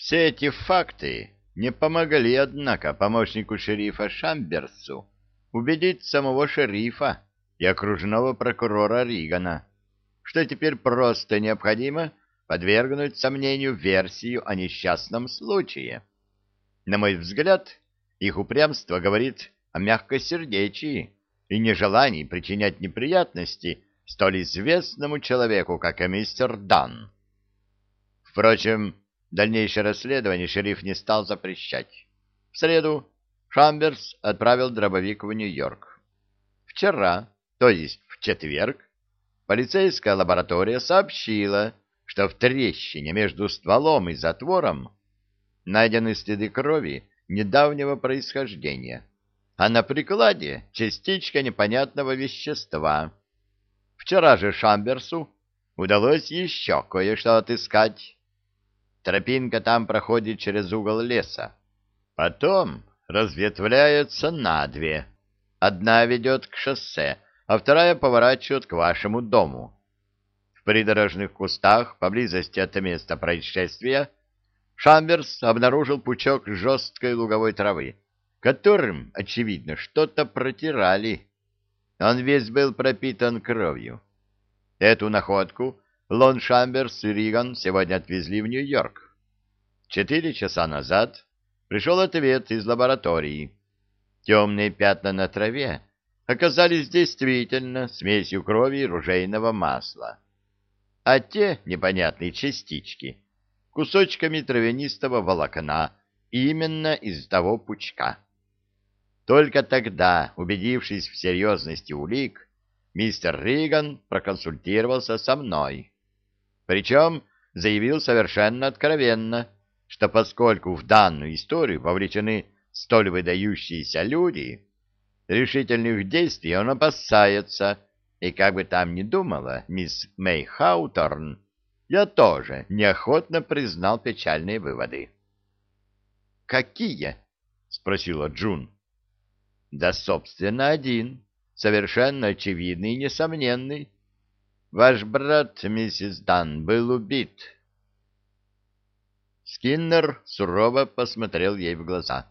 Все эти факты не помогли, однако, помощнику шерифа Шамберсу убедить самого шерифа и окружного прокурора Ригана, что теперь просто необходимо подвергнуть сомнению версию о несчастном случае. На мой взгляд, их упрямство говорит о мягкосердечии и нежелании причинять неприятности столь известному человеку, как и мистер Дан. Впрочем, дальнейшее расследование шериф не стал запрещать. В среду Шамберс отправил дробовик в Нью-Йорк. Вчера, то есть в четверг, полицейская лаборатория сообщила, что в трещине между стволом и затвором найдены следы крови недавнего происхождения, а на прикладе частичка непонятного вещества. Вчера же Шамберсу удалось еще кое-что отыскать. Тропинка там проходит через угол леса. Потом разветвляется на две. Одна ведет к шоссе, а вторая поворачивает к вашему дому. В придорожных кустах, поблизости от места происшествия, Шамберс обнаружил пучок жесткой луговой травы, которым, очевидно, что-то протирали. Он весь был пропитан кровью. Эту находку Лон Шамберс и Риган сегодня отвезли в Нью-Йорк. 4 часа назад пришел ответ из лаборатории. Темные пятна на траве оказались действительно смесью крови и ружейного масла, а те непонятные частички — кусочками травянистого волокна именно из того пучка. Только тогда, убедившись в серьезности улик, мистер Риган проконсультировался со мной. Причем заявил совершенно откровенно, что поскольку в данную историю вовлечены столь выдающиеся люди, решительных действий он опасается, и как бы там ни думала мисс Мэй Хауторн, я тоже неохотно признал печальные выводы. «Какие?» — спросила Джун. «Да, собственно, один, совершенно очевидный и несомненный. Ваш брат, миссис Дан, был убит». Скиннер сурово посмотрел ей в глаза.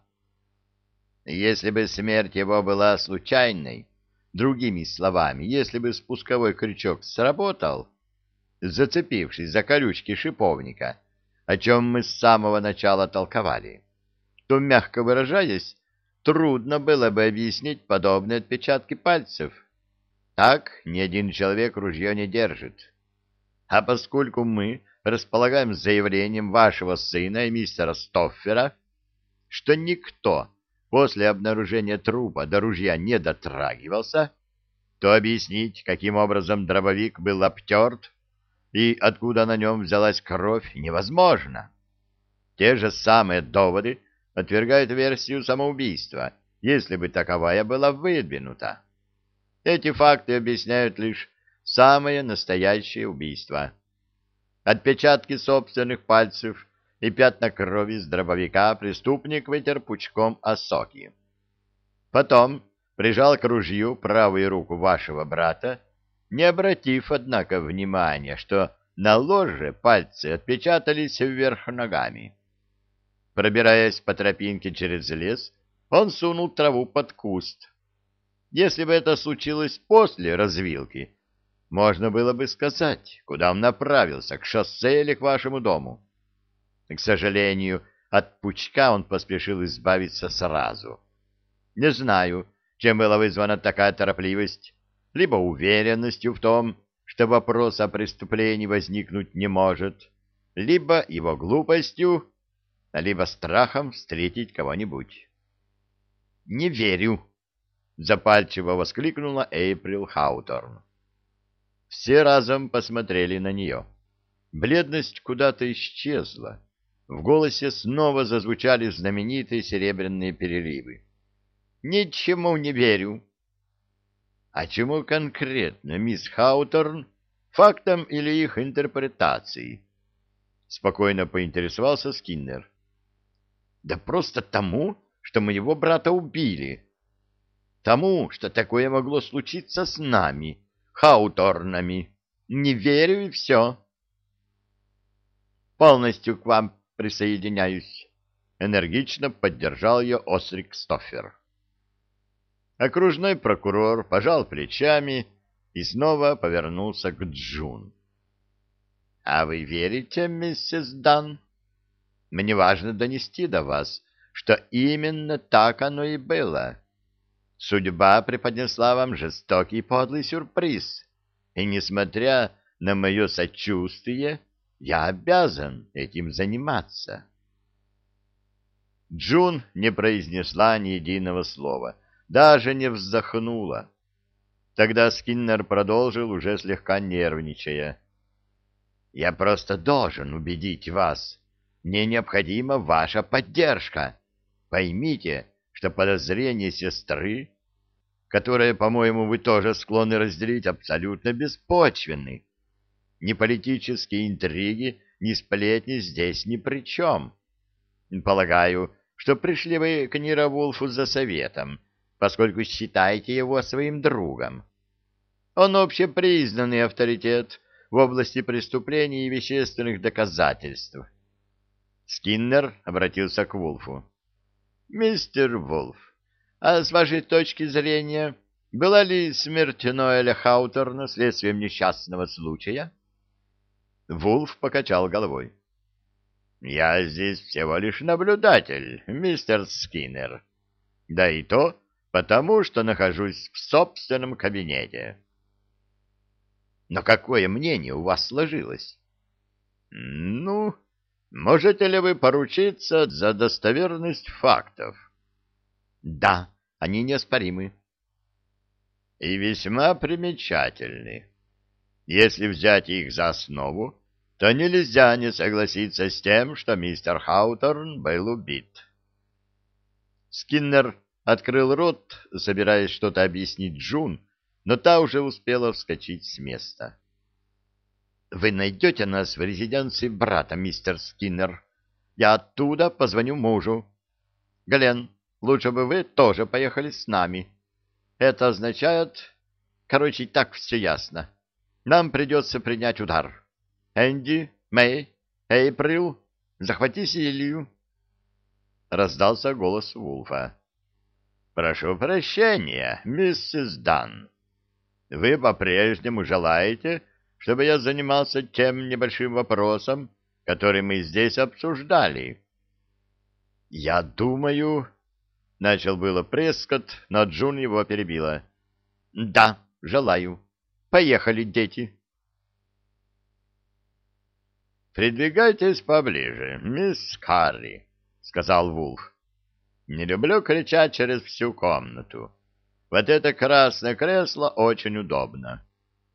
Если бы смерть его была случайной, другими словами, если бы спусковой крючок сработал, зацепившись за колючки шиповника, о чем мы с самого начала толковали, то, мягко выражаясь, трудно было бы объяснить подобные отпечатки пальцев. Так ни один человек ружье не держит. А поскольку мы располагаем заявлением вашего сына и мистера Стоффера, что никто после обнаружения трупа до ружья не дотрагивался, то объяснить, каким образом дробовик был обтерт и откуда на нем взялась кровь, невозможно. Те же самые доводы отвергают версию самоубийства, если бы таковая была выдвинута. Эти факты объясняют лишь самое настоящее убийство. Отпечатки собственных пальцев и пятна крови с дробовика преступник вытер пучком осоки. Потом прижал к ружью правую руку вашего брата, не обратив, однако, внимания, что на ложе пальцы отпечатались вверх ногами. Пробираясь по тропинке через лес, он сунул траву под куст. Если бы это случилось после развилки, можно было бы сказать, куда он направился, к шоссе или к вашему дому. К сожалению, от пучка он поспешил избавиться сразу. Не знаю, чем была вызвана такая торопливость, либо уверенностью в том, что вопрос о преступлении возникнуть не может, либо его глупостью, либо страхом встретить кого-нибудь. «Не верю!» — запальчиво воскликнула Эйприл Хауторн. Все разом посмотрели на нее. Бледность куда-то исчезла. В голосе снова зазвучали знаменитые серебряные переливы. «Ничему не верю». «А чему конкретно, мисс Хауторн? Фактам или их интерпретации?» Спокойно поинтересовался Скиннер. «Да просто тому, что моего брата убили. Тому, что такое могло случиться с нами, Хауторнами. Не верю и все». «Полностью к вам присоединяюсь. Энергично поддержал ее Осрик Стоффер. Окружной прокурор пожал плечами и снова повернулся к Джун. — А вы верите, миссис Дан? Мне важно донести до вас, что именно так оно и было. Судьба преподнесла вам жестокий подлый сюрприз, и, несмотря на мое сочувствие, я обязан этим заниматься. Джун не произнесла ни единого слова, даже не вздохнула. Тогда Скиннер продолжил, уже слегка нервничая. «Я просто должен убедить вас. Мне необходима ваша поддержка. Поймите, что подозрения сестры, которые, по-моему, вы тоже склонны разделить, абсолютно беспочвенны. Ни политические интриги, ни сплетни здесь ни при чем. Полагаю, что пришли вы к Нировулфу за советом, поскольку считаете его своим другом. Он общепризнанный авторитет в области преступлений и вещественных доказательств. Скиннер обратился к Вулфу. «Мистер Вулф, а с вашей точки зрения, была ли смерть Ноэля Хаутерна следствием несчастного случая?» Вулф покачал головой. «Я здесь всего лишь наблюдатель, мистер Скиннер. Да и то потому, что нахожусь в собственном кабинете». «Но какое мнение у вас сложилось?» «Ну, можете ли вы поручиться за достоверность фактов?» «Да, они неоспоримы». «И весьма примечательны. Если взять их за основу, то нельзя не согласиться с тем, что мистер Хауторн был убит». Скиннер открыл рот, собираясь что-то объяснить Джун, но та уже успела вскочить с места. «Вы найдете нас в резиденции брата, мистер Скиннер. Я оттуда позвоню мужу. Глен, лучше бы вы тоже поехали с нами. Это означает... Короче, так все ясно. Нам придется принять удар. Энди, Мэй, Эйприл, захвати Силию». Раздался голос Вулфа. «Прошу прощения, миссис Дан. Вы по-прежнему желаете, чтобы я занимался тем небольшим вопросом, который мы здесь обсуждали?» «Я думаю...» — начал было Прескотт, но Джун его перебила. «Да, желаю. Поехали, дети». «Придвигайтесь поближе, мисс Карри», — сказал Вулф. «Не люблю кричать через всю комнату. Вот это красное кресло очень удобно».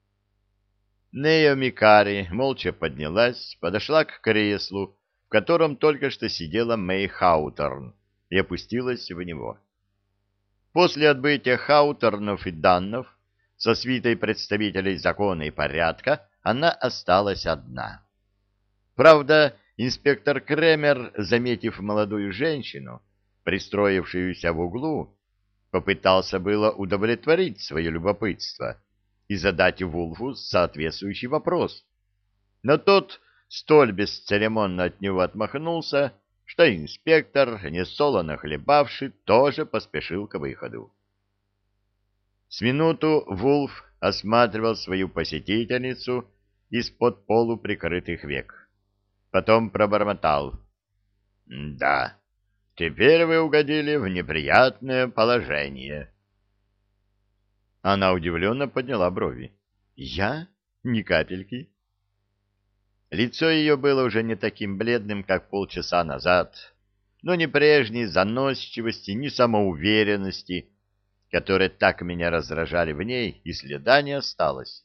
Нео Карри молча поднялась, подошла к креслу, в котором только что сидела Мэй Хауторн, и опустилась в него. После отбытия Хауторнов и Даннов со свитой представителей закона и порядка она осталась одна. Правда, инспектор Кремер, заметив молодую женщину, пристроившуюся в углу, попытался было удовлетворить свое любопытство и задать Вулфу соответствующий вопрос. Но тот столь бесцеремонно от него отмахнулся, что инспектор, несолоно хлебавший, тоже поспешил к выходу. С минуту Вулф осматривал свою посетительницу из-под полуприкрытых век. Потом пробормотал. «Да, теперь вы угодили в неприятное положение». Она удивленно подняла брови. «Я? Ни капельки». Лицо ее было уже не таким бледным, как полчаса назад, но ни прежней заносчивости, ни самоуверенности, которые так меня раздражали в ней, и следа не осталось.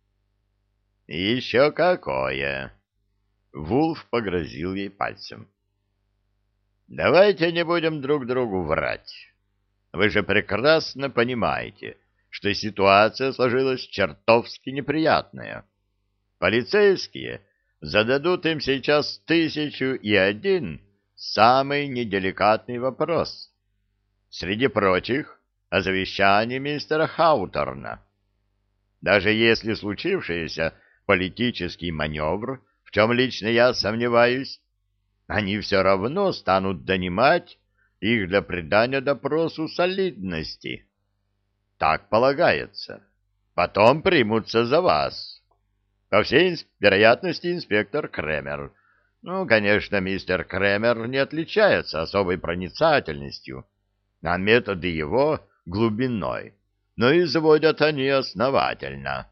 «Еще какое!» Вулф погрозил ей пальцем. «Давайте не будем друг другу врать. Вы же прекрасно понимаете, что ситуация сложилась чертовски неприятная. Полицейские зададут им сейчас 1001 самый неделикатный вопрос. Среди прочих, о завещании мистера Хауторна. Даже если случившееся политический маневр, в чем лично я сомневаюсь, они все равно станут донимать их для придания допросу солидности. Так полагается. Потом примутся за вас. По всей вероятности, инспектор Кремер. Ну, конечно, мистер Кремер не отличается особой проницательностью, а методы его глубиной, но изводят они основательно.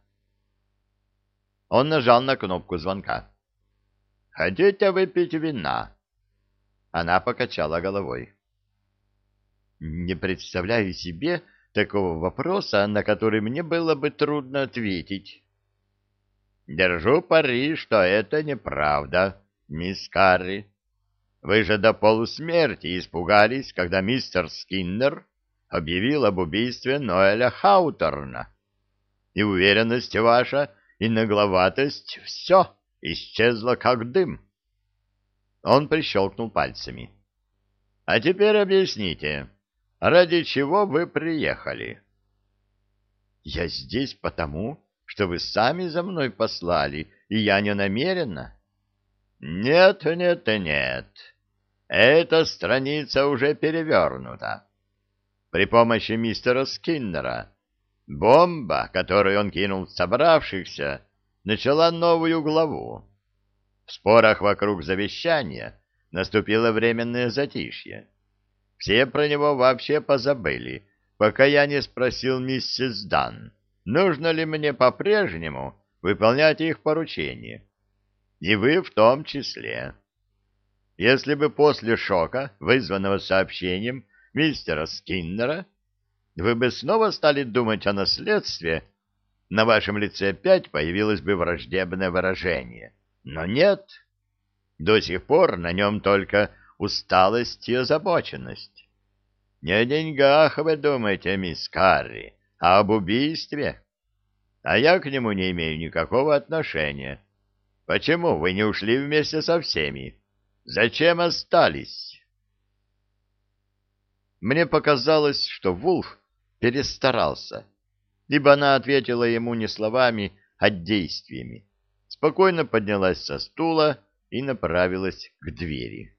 Он нажал на кнопку звонка. «Хотите выпить вина?» Она покачала головой. «Не представляю себе такого вопроса, на который мне было бы трудно ответить». «Держу пари, что это неправда, мисс Карри. Вы же до полусмерти испугались, когда мистер Скиннер объявил об убийстве Ноэля Хауторна. И уверенность ваша, и нагловатость — все исчезло как дым». Он прищелкнул пальцами. «А теперь объясните, ради чего вы приехали?» «Я здесь потому, что вы сами за мной послали, и я не намерена». «Нет, нет и нет. Эта страница уже перевернута. При помощи мистера Скиннера бомба, которую он кинул в собравшихся, начала новую главу. В спорах вокруг завещания наступило временное затишье. Все про него вообще позабыли, пока я не спросил миссис Дан, нужно ли мне по-прежнему выполнять их поручения. И вы в том числе. Если бы после шока, вызванного сообщением мистера Скиннера, вы бы снова стали думать о наследстве, на вашем лице опять появилось бы враждебное выражение. Но нет, до сих пор на нем только усталость и озабоченность. Не о деньгах вы думаете, мисс Карри, а об убийстве. А я к нему не имею никакого отношения. Почему вы не ушли вместе со всеми? Зачем остались?» Мне показалось, что Вулф перестарался, ибо она ответила ему не словами, а действиями. Спокойно поднялась со стула и направилась к двери.